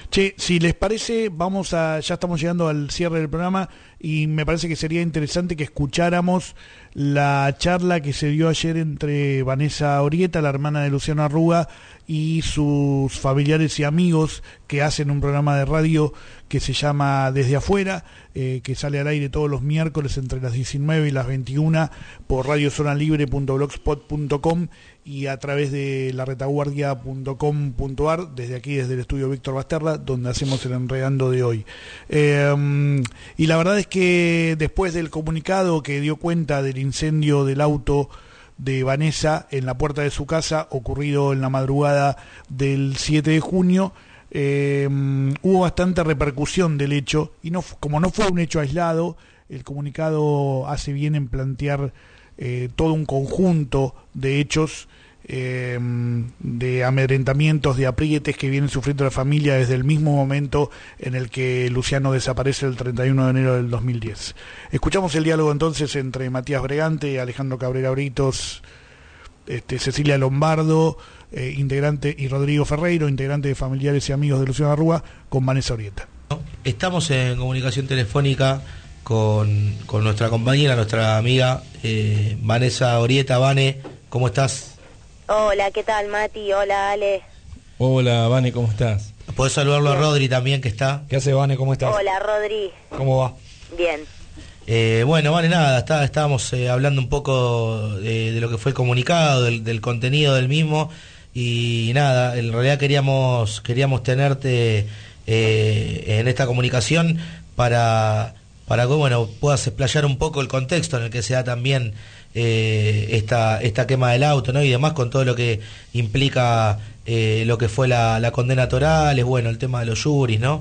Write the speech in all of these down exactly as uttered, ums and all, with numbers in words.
Che, si les parece, vamos a, ya estamos llegando al cierre del programa y me parece que sería interesante que escucháramos la charla que se dio ayer entre Vanessa Orieta, la hermana de Luciano Arruga, y sus familiares y amigos que hacen un programa de radio que se llama Desde Afuera, eh, que sale al aire todos los miércoles entre las diecinueve y las veintiuna por radio zona libre punto blogspot punto com y a través de la retaguardia punto com punto ar, desde aquí, desde el estudio Víctor Basterra, donde hacemos el Enredando de hoy. Eh, y la verdad es que después del comunicado que dio cuenta del incendio del auto de Vanessa en la puerta de su casa, ocurrido en la madrugada del siete de junio, eh, hubo bastante repercusión del hecho, y no como no fue un hecho aislado, el comunicado hace bien en plantear eh, todo un conjunto de hechos, eh, de amedrentamientos, de aprietes que vienen sufriendo la familia desde el mismo momento en el que Luciano desaparece el treinta y uno de enero del dos mil diez. Escuchamos el diálogo entonces entre Matías Bregante, Alejandro Cabrera Britos, este, Cecilia Lombardo, eh, integrante, y Rodrigo Ferreiro, integrante de Familiares y Amigos de Luciano Arruga, con Vanessa Orieta. Estamos en comunicación telefónica con, con nuestra compañera, nuestra amiga eh, Vanessa Orieta. Vane, ¿cómo estás? Hola, ¿qué tal, Mati? Hola, Ale. Hola, Vane, ¿cómo estás? Podés saludarlo Bien. a Rodri también, que está. ¿Qué hace, Vane? ¿Cómo estás? Hola, Rodri. ¿Cómo va? Bien. Eh, bueno, Vane, nada, está, estábamos eh, hablando un poco de, de lo que fue el comunicado, del, del contenido del mismo, y nada, en realidad queríamos, queríamos tenerte eh, en esta comunicación para, para que, bueno, puedas explayar un poco el contexto en el que se da también Eh, esta esta quema del auto, ¿no? Y demás, con todo lo que implica eh, lo que fue la, la condena toral, es bueno, el tema de los juris, ¿no?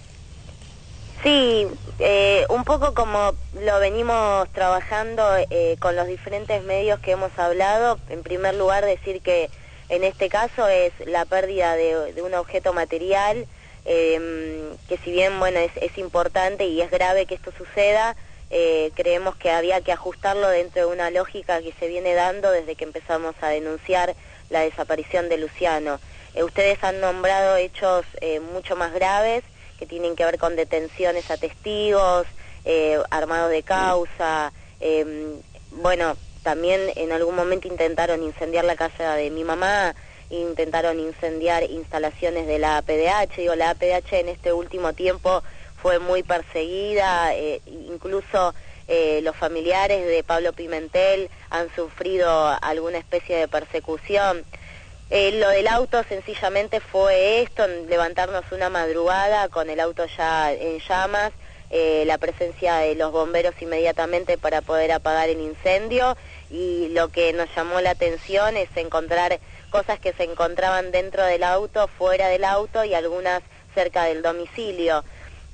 Sí, eh, un poco como lo venimos trabajando eh, con los diferentes medios que hemos hablado. En primer lugar, decir que en este caso es la pérdida de, de un objeto material, eh, que si bien, bueno, es, es importante y es grave que esto suceda, Eh, creemos que había que ajustarlo dentro de una lógica que se viene dando desde que empezamos a denunciar la desaparición de Luciano. Eh, ustedes han nombrado hechos eh, mucho más graves que tienen que ver con detenciones a testigos, eh, armados de causa. Eh, bueno, también en algún momento intentaron incendiar la casa de mi mamá, intentaron incendiar instalaciones de la A P D H. Digo, la A P D H en este último tiempo fue muy perseguida, eh, incluso eh, los familiares de Pablo Pimentel han sufrido alguna especie de persecución. Eh, lo del auto sencillamente fue esto, levantarnos una madrugada con el auto ya en llamas, eh, la presencia de los bomberos inmediatamente para poder apagar el incendio, y lo que nos llamó la atención es encontrar cosas que se encontraban dentro del auto, fuera del auto y algunas cerca del domicilio.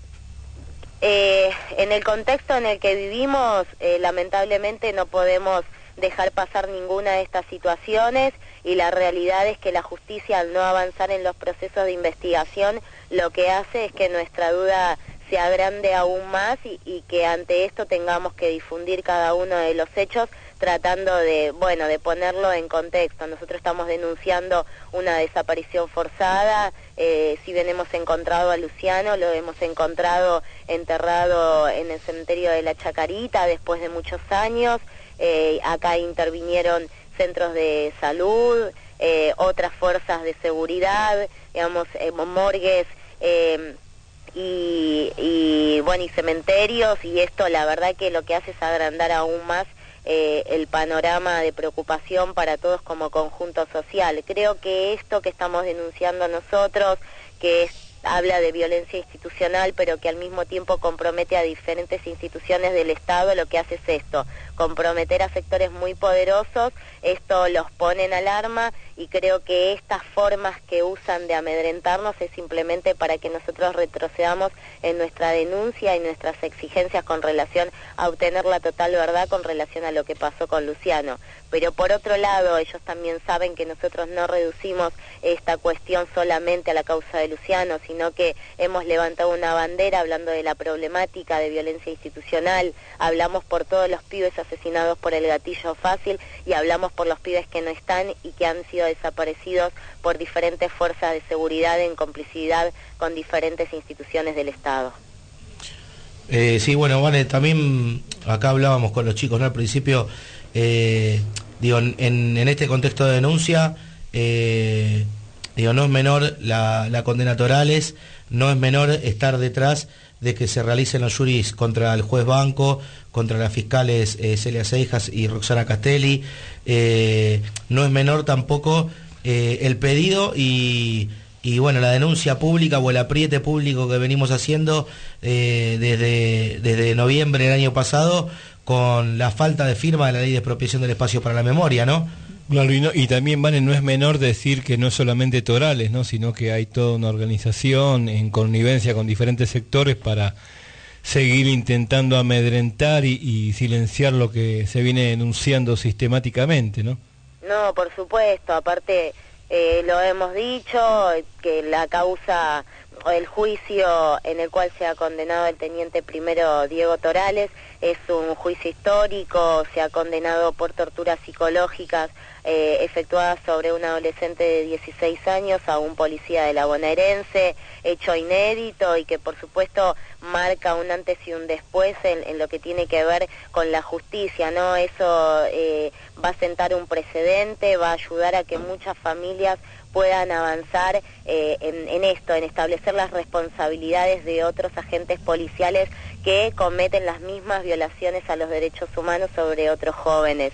Eh, en el contexto en el que vivimos, eh, lamentablemente no podemos dejar pasar ninguna de estas situaciones, y la realidad es que la justicia, al no avanzar en los procesos de investigación, lo que hace es que nuestra duda se agrande aún más y, y que ante esto tengamos que difundir cada uno de los hechos, tratando de, bueno, de ponerlo en contexto. Nosotros estamos denunciando una desaparición forzada. Eh, si bien hemos encontrado a Luciano, lo hemos encontrado enterrado en el cementerio de La Chacarita después de muchos años. Eh, acá intervinieron centros de salud, eh, otras fuerzas de seguridad, digamos, eh, morgues, eh, y, y bueno, y cementerios, y esto la verdad que lo que hace es agrandar aún más eh, el panorama de preocupación para todos como conjunto social. Creo que esto que estamos denunciando nosotros, que es, habla de violencia institucional, pero que al mismo tiempo compromete a diferentes instituciones del Estado, lo que hace es esto, comprometer a sectores muy poderosos. Esto los pone en alarma, y creo que estas formas que usan de amedrentarnos es simplemente para que nosotros retrocedamos en nuestra denuncia y nuestras exigencias con relación a obtener la total verdad con relación a lo que pasó con Luciano. Pero por otro lado, ellos también saben que nosotros no reducimos esta cuestión solamente a la causa de Luciano, sino que hemos levantado una bandera hablando de la problemática de violencia institucional, hablamos por todos los pibes asesinados por el gatillo fácil y hablamos por los pibes que no están y que han sido desaparecidos por diferentes fuerzas de seguridad en complicidad con diferentes instituciones del Estado. Eh, sí, bueno, vale, también acá hablábamos con los chicos, ¿no? Al principio, eh, digo, en, en este contexto de denuncia, eh, digo, no es menor la, la condena Torales, no es menor estar detrás de que se realicen los juris contra el juez Banco, contra las fiscales eh, Celia Seijas y Roxana Castelli, eh, no es menor tampoco eh, el pedido y... Y bueno, la denuncia pública o el apriete público que venimos haciendo eh, desde, desde noviembre del año pasado con la falta de firma de la ley de expropiación del espacio para la memoria, ¿no? Claro, y, no, y también, Vane, no es menor decir que no es solamente Torales, ¿no? Sino que hay toda una organización en connivencia con diferentes sectores para seguir intentando amedrentar y, y silenciar lo que se viene denunciando sistemáticamente, ¿no? No, por supuesto, aparte... Eh, lo hemos dicho, que la causa o el juicio en el cual se ha condenado el teniente primero Diego Torales es un juicio histórico, se ha condenado por torturas psicológicas eh, efectuadas sobre un adolescente de dieciséis años a un policía de la bonaerense, hecho inédito y que por supuesto marca un antes y un después en, en lo que tiene que ver con la justicia, ¿no? Eso eh, va a sentar un precedente, va a ayudar a que muchas familias puedan avanzar eh, en, en esto, en establecer las responsabilidades de otros agentes policiales que cometen las mismas violaciones a los derechos humanos sobre otros jóvenes.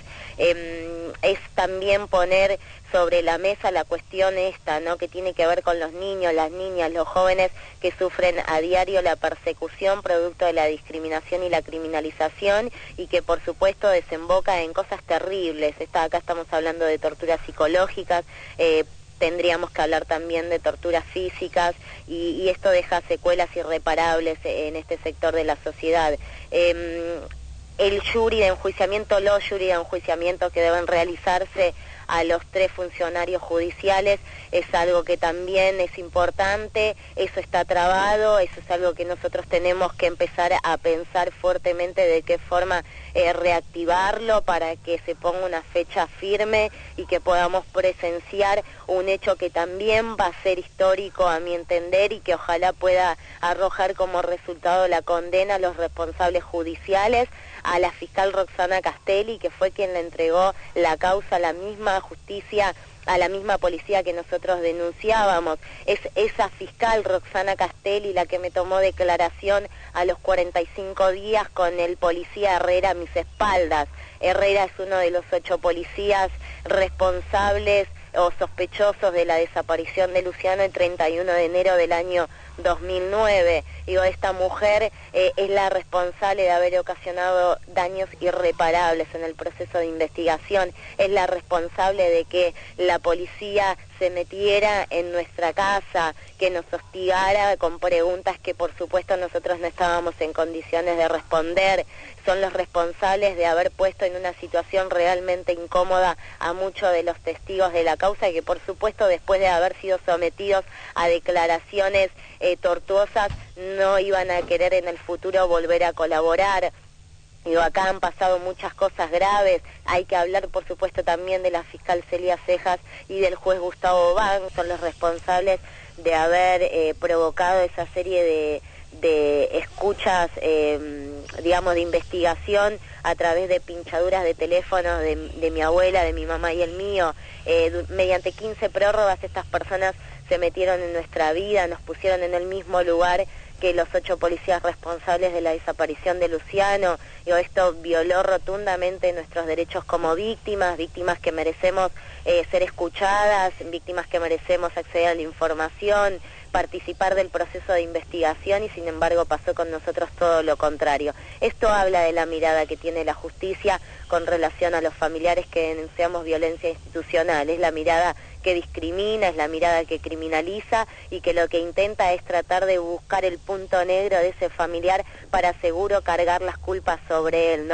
Eh, es también poner sobre la mesa la cuestión esta, ¿no? Que tiene que ver con los niños, las niñas, los jóvenes que sufren a diario la persecución producto de la discriminación y la criminalización y que por supuesto desemboca en cosas terribles. Esta, acá estamos hablando de torturas psicológicas, eh, tendríamos que hablar también de torturas físicas y, y esto deja secuelas irreparables en este sector de la sociedad. Eh, el jury de enjuiciamiento, los jury de enjuiciamiento que deben realizarse a los tres funcionarios judiciales es algo que también es importante, eso está trabado, eso es algo que nosotros tenemos que empezar a pensar fuertemente de qué forma eh, reactivarlo para que se ponga una fecha firme y que podamos presenciar un hecho que también va a ser histórico a mi entender y que ojalá pueda arrojar como resultado la condena a los responsables judiciales, a la fiscal Roxana Castelli, que fue quien le entregó la causa a la misma justicia, a la misma policía que nosotros denunciábamos. Es esa fiscal Roxana Castelli la que me tomó declaración a los cuarenta y cinco días con el policía Herrera a mis espaldas. Herrera es uno de los ocho policías responsables o sospechosos de la desaparición de Luciano el treinta y uno de enero del año dos mil nueve. Digo, esta mujer eh, es la responsable de haber ocasionado daños irreparables en el proceso de investigación, es la responsable de que la policía se metiera en nuestra casa, que nos hostigara con preguntas que por supuesto nosotros no estábamos en condiciones de responder, son los responsables de haber puesto en una situación realmente incómoda a muchos de los testigos de la causa y que por supuesto después de haber sido sometidos a declaraciones eh, tortuosas no iban a querer en el futuro volver a colaborar. Digo, acá han pasado muchas cosas graves, hay que hablar por supuesto también de la fiscal Celia Seijas y del juez Gustavo Bank, son los responsables de haber eh, provocado esa serie de, de escuchas, eh, digamos, de investigación a través de pinchaduras de teléfonos de, de mi abuela, de mi mamá y el mío. Eh, mediante quince prórrogas estas personas se metieron en nuestra vida, nos pusieron en el mismo lugar que los ocho policías responsables de la desaparición de Luciano. Digo, esto violó rotundamente nuestros derechos como víctimas, víctimas que merecemos eh, ser escuchadas, víctimas que merecemos acceder a la información, participar del proceso de investigación y sin embargo pasó con nosotros todo lo contrario. Esto habla de la mirada que tiene la justicia con relación a los familiares que denunciamos violencia institucional, es la mirada que discrimina, es la mirada que criminaliza y que lo que intenta es tratar de buscar el punto negro de ese familiar para seguro cargar las culpas sobre él, ¿no?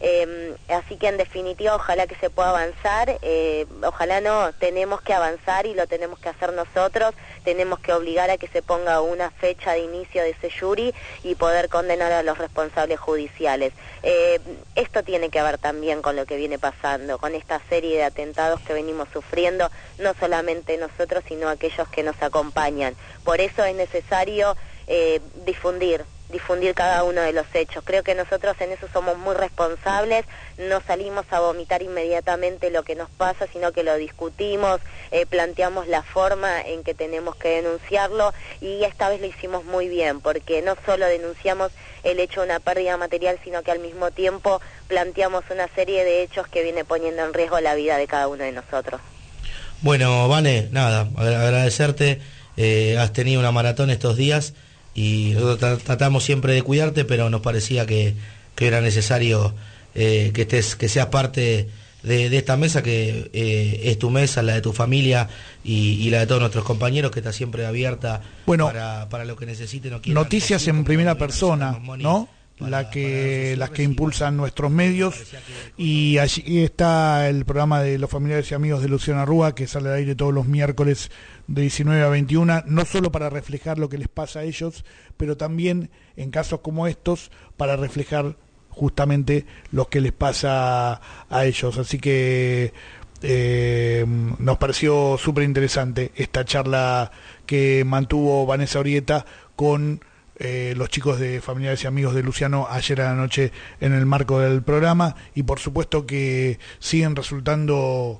Eh, así que en definitiva ojalá que se pueda avanzar, eh, ojalá no, tenemos que avanzar y lo tenemos que hacer nosotros, tenemos que obligar a que se ponga una fecha de inicio de ese jury y poder condenar a los responsables judiciales. Eh, esto tiene que ver también con lo que viene pasando, con esta serie de atentados que venimos sufriendo, no solamente nosotros, sino aquellos que nos acompañan. Por eso es necesario eh, difundir, difundir cada uno de los hechos. Creo que nosotros en eso somos muy responsables, no salimos a vomitar inmediatamente lo que nos pasa, sino que lo discutimos, eh, planteamos la forma en que tenemos que denunciarlo, y esta vez lo hicimos muy bien, porque no solo denunciamos el hecho de una pérdida material, sino que al mismo tiempo planteamos una serie de hechos que viene poniendo en riesgo la vida de cada uno de nosotros. Bueno, Vane, nada, agradecerte, eh, has tenido una maratón estos días, y nosotros tratamos siempre de cuidarte, pero nos parecía que, que era necesario eh, que estés, que seas parte de, de esta mesa, que eh, es tu mesa, la de tu familia y, y la de todos nuestros compañeros, que está siempre abierta bueno, para, para lo que necesiten o quieran. Noticias decir, en primera persona, ¿no? Para, la que las que impulsan nuestros medios, y allí está el programa de los familiares y amigos de Luciano Rúa, que sale al aire todos los miércoles de diecinueve a veintiuna, no solo para reflejar lo que les pasa a ellos, pero también en casos como estos para reflejar justamente lo que les pasa a ellos. Así que eh, nos pareció súper interesante esta charla que mantuvo Vanessa Orieta con Eh, los chicos de familiares y amigos de Luciano ayer a la noche en el marco del programa, y por supuesto que siguen resultando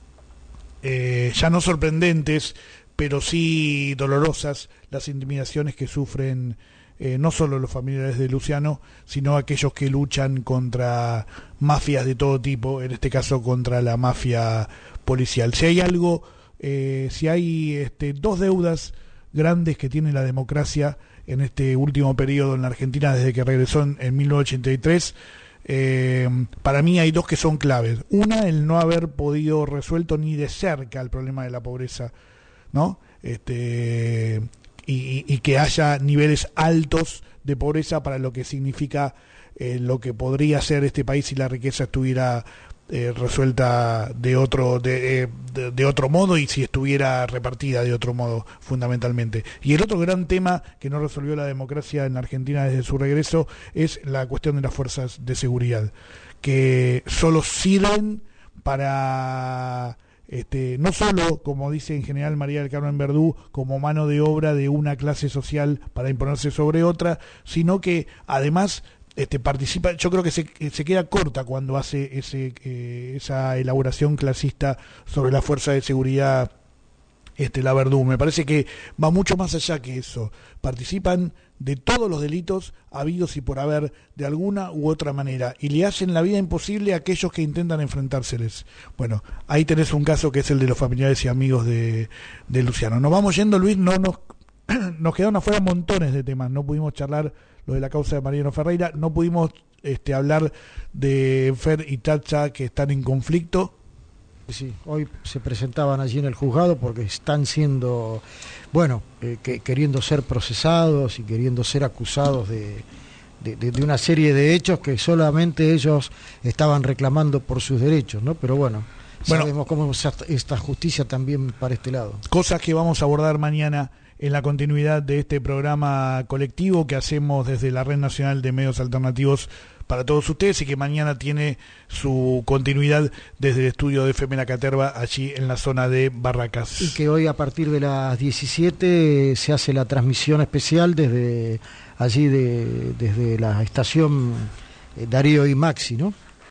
eh, ya no sorprendentes, pero sí dolorosas las intimidaciones que sufren eh, no solo los familiares de Luciano, sino aquellos que luchan contra mafias de todo tipo, en este caso contra la mafia policial. Si hay algo, eh, si hay este, dos deudas grandes que tiene la democracia en este último periodo en la Argentina desde que regresó en, en mil novecientos ochenta y tres, eh, para mí hay dos que son claves. Una, el no haber podido resuelto ni de cerca el problema de la pobreza, ¿no? Este, y, y que haya niveles altos de pobreza para lo que significa eh, lo que podría ser este país si la riqueza estuviera Eh, resuelta de otro de, de, de otro modo, y si estuviera repartida de otro modo, fundamentalmente. Y el otro gran tema que no resolvió la democracia en la Argentina desde su regreso es la cuestión de las fuerzas de seguridad, que solo sirven para este, no solo, como dice en general María del Carmen Verdú, como mano de obra de una clase social para imponerse sobre otra, sino que además Este, participa. Yo creo que se, se queda corta cuando hace ese, eh, esa elaboración clasista sobre la fuerza de seguridad, este, la Verdú. Me parece que va mucho más allá que eso. Participan de todos los delitos habidos y por haber, de alguna u otra manera, y le hacen la vida imposible a aquellos que intentan enfrentárseles. Bueno, ahí tenés un caso que es el de los familiares y amigos de, de Luciano. Nos vamos yendo, Luis. No nos nos quedaron afuera montones de temas. No pudimos charlar lo de la causa de Mariano Ferreira, no pudimos este, hablar de Fer y Tacha, que están en conflicto. Sí, hoy se presentaban allí en el juzgado porque están siendo, bueno, eh, que, queriendo ser procesados y queriendo ser acusados de, de, de, de una serie de hechos que solamente ellos estaban reclamando por sus derechos, ¿no? Pero bueno, bueno sabemos cómo es esta justicia también para este lado. Cosas que vamos a abordar mañana en la continuidad de este programa colectivo que hacemos desde la Red Nacional de Medios Alternativos para todos ustedes, y que mañana tiene su continuidad desde el estudio de F M La Caterva, allí en la zona de Barracas. Y que hoy a partir de las diecisiete se hace la transmisión especial desde allí, de, desde la estación Darío y Maxi, ¿no?